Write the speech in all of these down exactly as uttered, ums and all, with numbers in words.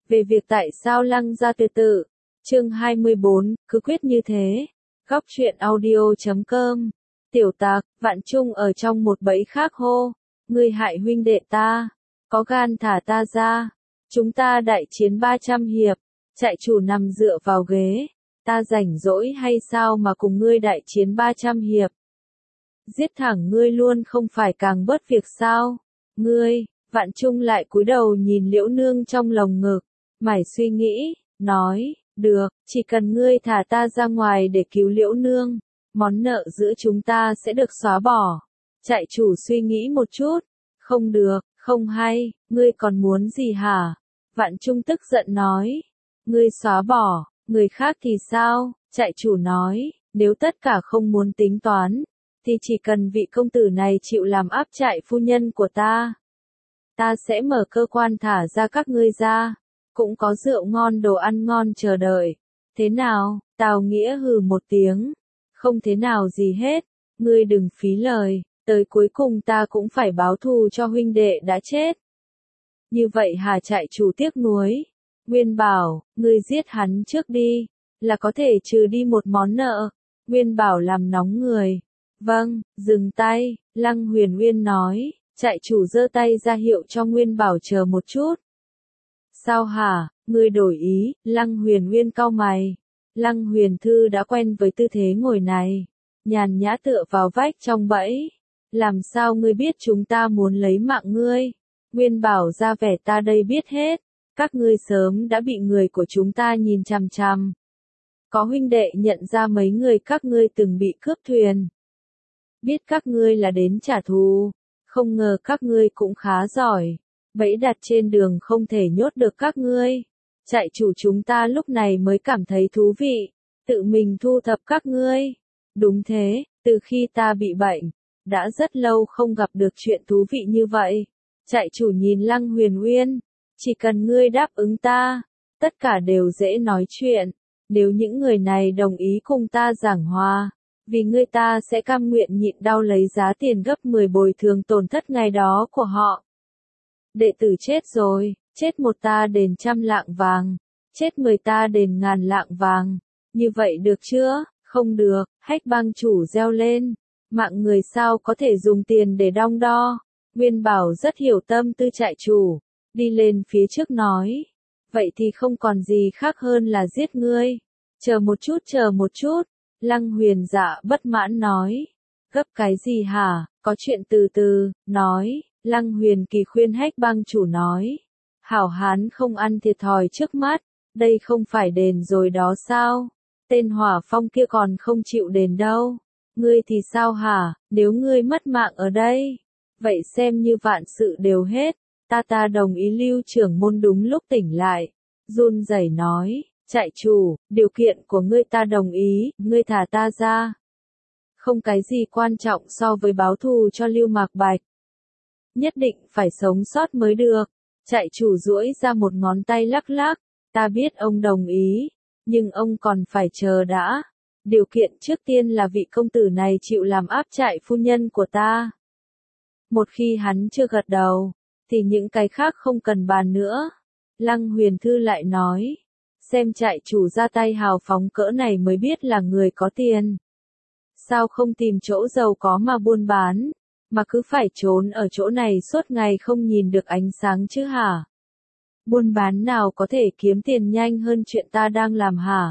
về việc tại sao Lăng gia tự tử. Chương hai mươi bốn, cứ quyết như thế. Góc truyện audio chấm com. Tiểu Tạc, Vạn Trung ở trong một bẫy khác hô, ngươi hại huynh đệ ta, có gan thả ta ra. Chúng ta đại chiến ba trăm hiệp, trại chủ nằm dựa vào ghế, ta rảnh rỗi hay sao mà cùng ngươi đại chiến ba trăm hiệp. Giết thẳng ngươi luôn không phải càng bớt việc sao? Ngươi, Vạn Trung lại cúi đầu nhìn Liễu Nương trong lồng ngực, mải suy nghĩ, nói, được, chỉ cần ngươi thả ta ra ngoài để cứu Liễu Nương, món nợ giữa chúng ta sẽ được xóa bỏ. Trại chủ suy nghĩ một chút, không được, không hay, ngươi còn muốn gì hả? Vạn Trung tức giận nói, ngươi xóa bỏ, người khác thì sao? Trại chủ nói, nếu tất cả không muốn tính toán, thì chỉ cần vị công tử này chịu làm áp trại phu nhân của ta, ta sẽ mở cơ quan thả ra các ngươi ra, cũng có rượu ngon đồ ăn ngon chờ đợi. Thế nào? Tào Nghĩa hừ một tiếng, không thế nào gì hết, ngươi đừng phí lời, tới cuối cùng ta cũng phải báo thù cho huynh đệ đã chết. Như vậy Hà trại chủ tiếc nuối, Nguyên bảo, ngươi giết hắn trước đi, là có thể trừ đi một món nợ. Nguyên bảo làm nóng người. Vâng, dừng tay, Lăng Huyền Uyên nói, trại chủ giơ tay ra hiệu cho Nguyên bảo chờ một chút. Sao hả, ngươi đổi ý? Lăng Huyền Uyên cau mày. Lăng Huyền Thư đã quen với tư thế ngồi này, nhàn nhã tựa vào vách trong bẫy. Làm sao ngươi biết chúng ta muốn lấy mạng ngươi? Nguyên bảo ra vẻ ta đây biết hết, các ngươi sớm đã bị người của chúng ta nhìn chằm chằm. Có huynh đệ nhận ra mấy người các ngươi từng bị cướp thuyền. Biết các ngươi là đến trả thù, không ngờ các ngươi cũng khá giỏi, bẫy đặt trên đường không thể nhốt được các ngươi. Trại chủ chúng ta lúc này mới cảm thấy thú vị, tự mình thu thập các ngươi. Đúng thế, từ khi ta bị bệnh, đã rất lâu không gặp được chuyện thú vị như vậy. Trại chủ nhìn Lăng Huyền Uyên, chỉ cần ngươi đáp ứng ta, tất cả đều dễ nói chuyện. Nếu những người này đồng ý cùng ta giảng hòa, vì ngươi ta sẽ cam nguyện nhịn đau lấy giá tiền gấp mười bồi thường tổn thất ngày đó của họ. Đệ tử chết rồi, chết một ta đền trăm lạng vàng, chết mười ta đền ngàn lạng vàng. Như vậy được chưa? Không được, Hách Bang chủ reo lên. Mạng người sao có thể dùng tiền để đong đo? Nguyên bảo rất hiểu tâm tư trại chủ, đi lên phía trước nói. Vậy thì không còn gì khác hơn là giết ngươi. Chờ một chút chờ một chút. Lăng Huyền Dạ bất mãn nói. Gấp cái gì hả? Có chuyện từ từ, nói. Lăng Huyền Kỳ khuyên Hách Bang chủ nói. Hảo hán không ăn thiệt thòi trước mắt, đây không phải đền rồi đó sao? Tên Hỏa Phong kia còn không chịu đền đâu. Ngươi thì sao hả? Nếu ngươi mất mạng ở đây, vậy xem như vạn sự đều hết. Ta ta đồng ý. Lưu trưởng môn đúng lúc tỉnh lại, run rẩy nói, trại chủ, điều kiện của ngươi ta đồng ý, ngươi thả ta ra. Không cái gì quan trọng so với báo thù cho Lưu Mạc Bạch. Nhất định phải sống sót mới được. Trại chủ duỗi ra một ngón tay lắc lắc, ta biết ông đồng ý, nhưng ông còn phải chờ đã. Điều kiện trước tiên là vị công tử này chịu làm áp trại phu nhân của ta. Một khi hắn chưa gật đầu, thì những cái khác không cần bàn nữa. Lăng Huyền Thư lại nói, xem trại chủ ra tay hào phóng cỡ này mới biết là người có tiền. Sao không tìm chỗ giàu có mà buôn bán, mà cứ phải trốn ở chỗ này suốt ngày không nhìn được ánh sáng chứ hả? Buôn bán nào có thể kiếm tiền nhanh hơn chuyện ta đang làm hả?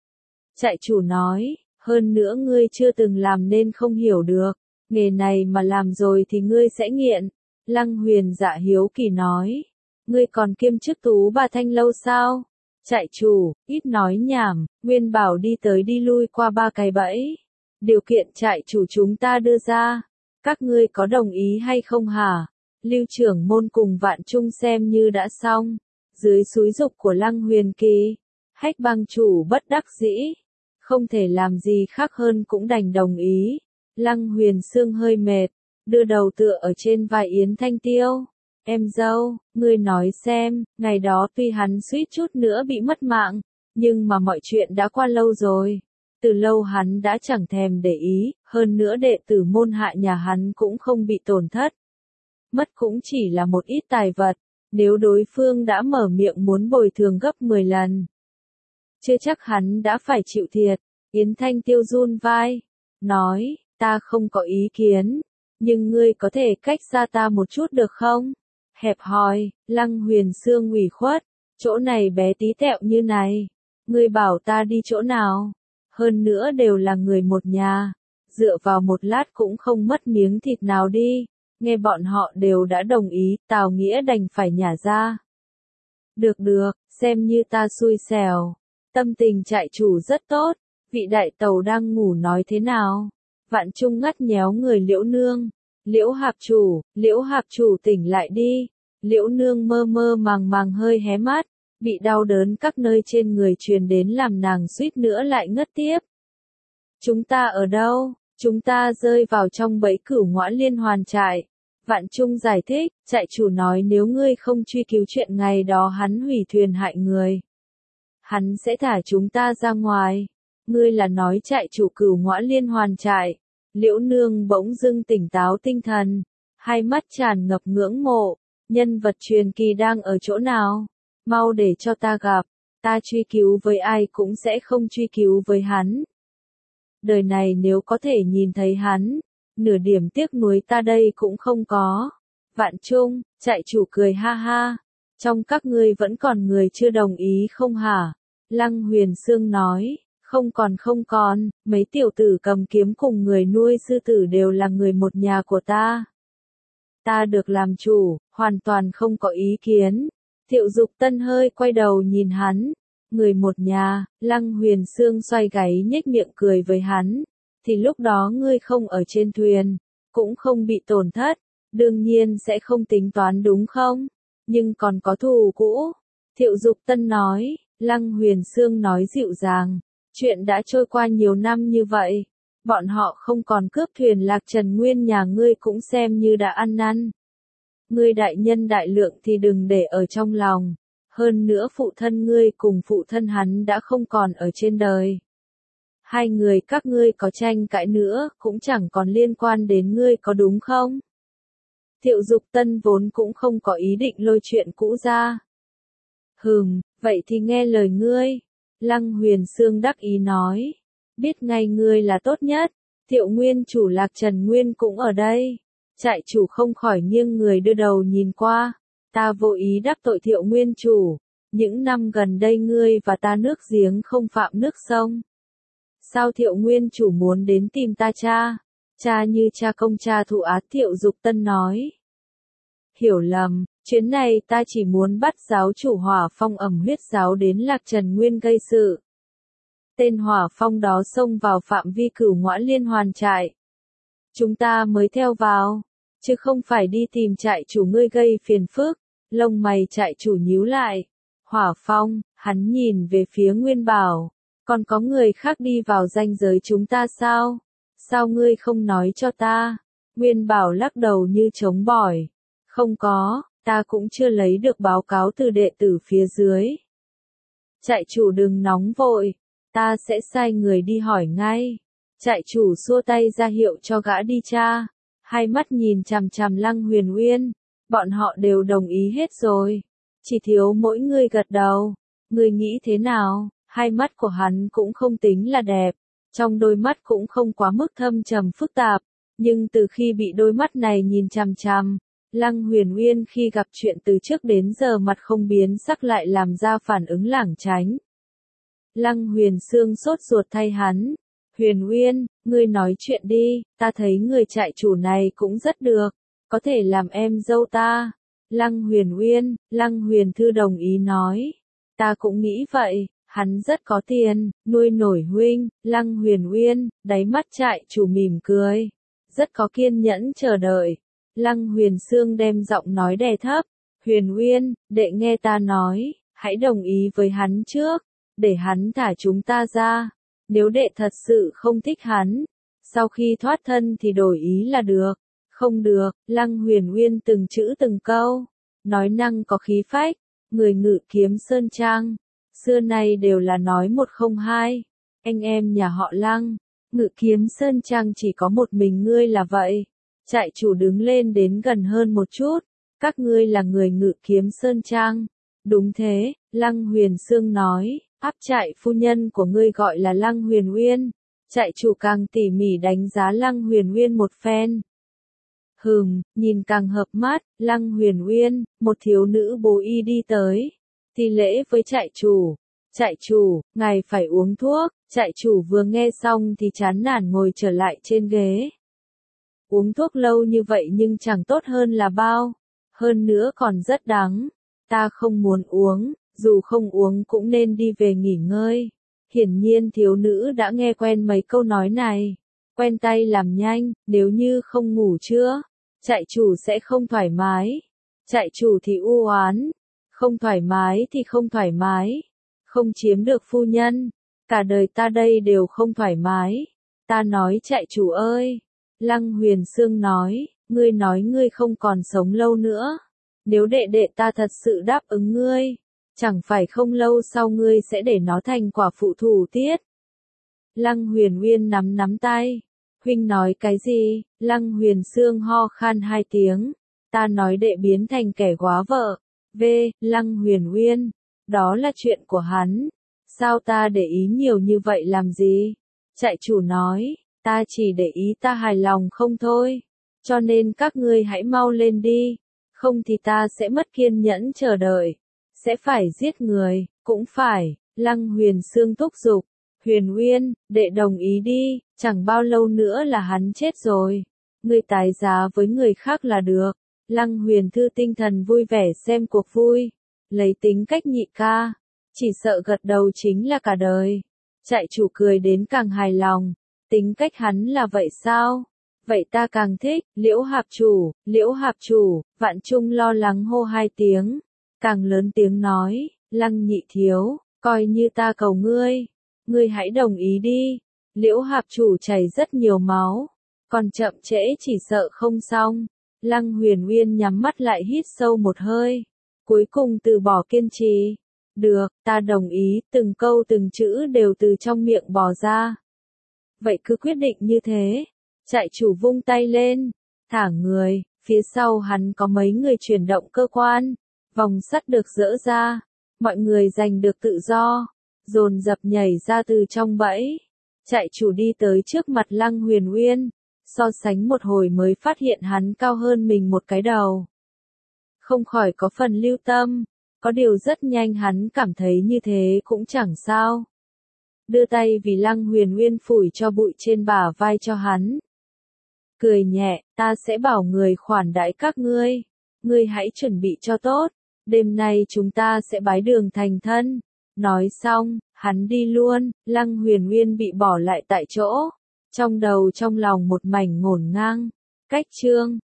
Trại chủ nói, hơn nữa ngươi chưa từng làm nên không hiểu được, nghề này mà làm rồi thì ngươi sẽ nghiện. Lăng Huyền Dạ hiếu kỳ nói, ngươi còn kiêm chức tú bà thanh lâu sao? Trại chủ, ít nói nhảm. Nguyên bảo đi tới đi lui qua ba cái bẫy. Điều kiện trại chủ chúng ta đưa ra, các ngươi có đồng ý hay không hả? Lưu trưởng môn cùng Vạn Trung xem như đã xong. Dưới xúi giục của Lăng Huyền Kỳ, Hách Bang chủ bất đắc dĩ, không thể làm gì khác hơn cũng đành đồng ý. Lăng Huyền Sương hơi mệt, đưa đầu tựa ở trên vai Yến Thanh Tiêu. Em dâu, ngươi nói xem, ngày đó tuy hắn suýt chút nữa bị mất mạng, nhưng mà mọi chuyện đã qua lâu rồi. Từ lâu hắn đã chẳng thèm để ý, hơn nữa đệ tử môn hạ nhà hắn cũng không bị tổn thất. Mất cũng chỉ là một ít tài vật, Nếu đối phương đã mở miệng muốn bồi thường gấp mười lần, chưa chắc hắn đã phải chịu thiệt. Yến Thanh Tiêu run vai, nói, ta không có ý kiến, nhưng ngươi có thể cách xa ta một chút được không? Hẹp hòi, Lăng Huyền Sương ủy khuất, chỗ này bé tí tẹo như này, ngươi bảo ta đi chỗ nào? Hơn nữa đều là người một nhà, dựa vào một lát cũng không mất miếng thịt nào đi. Nghe bọn họ đều đã đồng ý, Tào Nghĩa đành phải nhả ra. Được được, xem như ta xui xẻo. Tâm tình trại chủ rất tốt, vị đại tàu đang ngủ nói thế nào? Vạn Trung ngắt nhéo người Liễu Nương. Liễu Hạp chủ, Liễu Hạp chủ tỉnh lại đi. Liễu Nương mơ mơ màng màng hơi hé mắt, bị đau đớn các nơi trên người truyền đến làm nàng suýt nữa lại ngất tiếp. Chúng ta ở đâu? Chúng ta rơi vào trong bẫy Cửu Ngõa Liên Hoàn trại. Vạn Trung giải thích, trại chủ nói nếu ngươi không truy cứu chuyện ngày đó hắn hủy thuyền hại người, hắn sẽ thả chúng ta ra ngoài. Ngươi là nói trại chủ Cửu Ngõa Liên Hoàn trại. Liễu Nương bỗng dưng tỉnh táo tinh thần, hai mắt tràn ngập ngưỡng mộ. Nhân vật truyền kỳ đang ở chỗ nào? Mau để cho ta gặp, ta truy cứu với ai cũng sẽ không truy cứu với hắn. Đời này nếu có thể nhìn thấy hắn, nửa điểm tiếc nuối ta đây cũng không có. Vạn Trung, trại chủ cười ha ha. Trong các ngươi vẫn còn người chưa đồng ý không hả? Lăng Huyền Sương nói, không còn không còn, mấy tiểu tử cầm kiếm cùng người nuôi sư tử đều là người một nhà của ta. Ta được làm chủ, hoàn toàn không có ý kiến. Thiệu Dục Tân hơi quay đầu nhìn hắn. Người một nhà, Lăng Huyền Sương xoay gáy nhếch miệng cười với hắn. Thì lúc đó ngươi không ở trên thuyền, cũng không bị tổn thất, đương nhiên sẽ không tính toán đúng không? Nhưng còn có thù cũ. Thiệu Dục Tân nói, Lăng Huyền Sương nói dịu dàng. Chuyện đã trôi qua nhiều năm như vậy, bọn họ không còn cướp thuyền Lạc Trần Nguyên nhà ngươi cũng xem như đã ăn năn. Ngươi đại nhân đại lượng thì đừng để ở trong lòng. Hơn nữa phụ thân ngươi cùng phụ thân hắn đã không còn ở trên đời. Hai người các ngươi có tranh cãi nữa, cũng chẳng còn liên quan đến ngươi có đúng không? Thiệu Dục Tân vốn cũng không có ý định lôi chuyện cũ ra. Hừm, vậy thì nghe lời ngươi. Lăng Huyền Sương đắc ý nói. Biết ngay ngươi là tốt nhất. Thiệu Nguyên chủ Lạc Trần Nguyên cũng ở đây. Trại chủ không khỏi nghiêng người đưa đầu nhìn qua. Ta vô ý đắc tội Thiệu Nguyên chủ. Những năm gần đây ngươi và ta nước giếng không phạm nước sông. Sao Thiệu Nguyên chủ muốn đến tìm ta cha? Cha như cha công cha thụ át, Thiệu Dục Tân nói. Hiểu lầm, chuyến này ta chỉ muốn bắt giáo chủ Hỏa Phong ẩm huyết giáo đến Lạc Trần Nguyên gây sự. Tên Hỏa Phong đó xông vào phạm vi Cửu Ngõa Liên Hoàn trại. Chúng ta mới theo vào, chứ không phải đi tìm trại chủ ngươi gây phiền phức. Lông mày trại chủ nhíu lại. Hỏa Phong, hắn nhìn về phía Nguyên Bảo. Còn có người khác đi vào ranh giới chúng ta sao? Sao ngươi không nói cho ta? Nguyên Bảo lắc đầu như chống bỏi. Không có, ta cũng chưa lấy được báo cáo từ đệ tử phía dưới. Trại chủ đừng nóng vội, ta sẽ sai người đi hỏi ngay. Trại chủ xua tay ra hiệu cho gã đi tra. Hai mắt nhìn chằm chằm Lăng Huyền Uyên. Bọn họ đều đồng ý hết rồi. Chỉ thiếu mỗi người gật đầu. Ngươi nghĩ thế nào? Hai mắt của hắn cũng không tính là đẹp. Trong đôi mắt cũng không quá mức thâm trầm phức tạp. Nhưng từ khi bị đôi mắt này nhìn chằm chằm, Lăng Huyền Uyên khi gặp chuyện từ trước đến giờ mặt không biến sắc lại làm ra phản ứng lảng tránh. Lăng Huyền Sương sốt ruột thay hắn. Huyền Uyên, ngươi nói chuyện đi, ta thấy người trại chủ này cũng rất được, có thể làm em dâu ta. Lăng Huyền Uyên, Lăng Huyền Thư đồng ý nói. Ta cũng nghĩ vậy, hắn rất có tiền, nuôi nổi huynh. Lăng Huyền Uyên, đáy mắt trại chủ mỉm cười. Rất có kiên nhẫn chờ đợi. Lăng Huyền Sương đem giọng nói đè thấp. Huyền Uyên, đệ nghe ta nói, hãy đồng ý với hắn trước, để hắn thả chúng ta ra. Nếu đệ thật sự không thích hắn, sau khi thoát thân thì đổi ý là được. Không được, Lăng Huyền Uyên từng chữ từng câu, nói năng có khí phách, người Ngự Kiếm Sơn Trang, xưa nay đều là nói một không hai. Anh em nhà họ Lăng, Ngự Kiếm Sơn Trang chỉ có một mình ngươi là vậy. Trại chủ đứng lên đến gần hơn một chút, Các ngươi là người Ngự Kiếm Sơn Trang. Đúng thế, Lăng Huyền Sương nói, áp trại phu nhân của ngươi gọi là Lăng Huyền Uyên. Trại chủ càng tỉ mỉ đánh giá Lăng Huyền Uyên một phen. Hừm, nhìn càng hợp mắt, Lăng Huyền Uyên, một thiếu nữ bố y đi tới. Thi lễ với trại chủ. Trại chủ, ngài phải uống thuốc. Trại chủ vừa nghe xong thì chán nản ngồi trở lại trên ghế. Uống thuốc lâu như vậy nhưng chẳng tốt hơn là bao. Hơn nữa còn rất đắng. Ta không muốn uống, dù không uống cũng nên đi về nghỉ ngơi. Hiển nhiên thiếu nữ đã nghe quen mấy câu nói này. Quen tay làm nhanh, nếu như không ngủ trưa, trại chủ sẽ không thoải mái. Trại chủ thì u oán. Không thoải mái thì không thoải mái. Không chiếm được phu nhân. Cả đời ta đây đều không thoải mái. Ta nói trại chủ ơi. Lăng Huyền Sương nói, ngươi nói ngươi không còn sống lâu nữa. Nếu đệ đệ ta thật sự đáp ứng ngươi, chẳng phải không lâu sau ngươi sẽ để nó thành quả phụ thủ tiết. Lăng Huyền Uyên nắm nắm tay. Huynh nói cái gì? Lăng Huyền Sương ho khan hai tiếng. Ta nói đệ biến thành kẻ góa vợ. V. Lăng Huyền Uyên. Đó là chuyện của hắn. Sao ta để ý nhiều như vậy làm gì? Trại chủ nói, ta chỉ để ý ta hài lòng không thôi. Cho nên các ngươi hãy mau lên đi. Không thì ta sẽ mất kiên nhẫn chờ đợi. Sẽ phải giết người, cũng phải. Lăng Huyền Sương thúc giục. Huyền Uyên, đệ đồng ý đi, chẳng bao lâu nữa là hắn chết rồi. Ngươi tái giá với người khác là được. Lăng Huyền Thư tinh thần vui vẻ xem cuộc vui. Lấy tính cách nhị ca, chỉ sợ gật đầu chính là cả đời. Trại chủ cười đến càng hài lòng. Tính cách hắn là vậy sao? Vậy ta càng thích. Liễu Hạp chủ, Liễu Hạp chủ. Vạn Trung lo lắng hô hai tiếng. Càng lớn tiếng nói, Lăng nhị thiếu, coi như ta cầu ngươi. Ngươi hãy đồng ý đi. Liễu Hạp chủ chảy rất nhiều máu. Còn chậm trễ chỉ sợ không xong. Lăng Huyền Uyên nhắm mắt lại hít sâu một hơi. Cuối cùng từ bỏ kiên trì. Được, ta đồng ý, từng câu từng chữ đều từ trong miệng bò ra. Vậy cứ quyết định như thế. Trại chủ vung tay lên, thả người, phía sau hắn có mấy người chuyển động cơ quan. Vòng sắt được dỡ ra, mọi người giành được tự do, dồn dập nhảy ra từ trong bẫy. Trại chủ đi tới trước mặt Lăng Huyền Uyên, so sánh một hồi mới phát hiện hắn cao hơn mình một cái đầu. Không khỏi có phần lưu tâm, có điều rất nhanh hắn cảm thấy như thế cũng chẳng sao. Đưa tay vì Lăng Huyền Uyên phủi cho bụi trên bả vai cho hắn. Cười nhẹ, ta sẽ bảo người khoản đãi các ngươi. Ngươi hãy chuẩn bị cho tốt, đêm nay chúng ta sẽ bái đường thành thân. Nói xong, hắn đi luôn, Lăng Huyền Uyên bị bỏ lại tại chỗ. Trong đầu trong lòng một mảnh ngổn ngang. Cách chương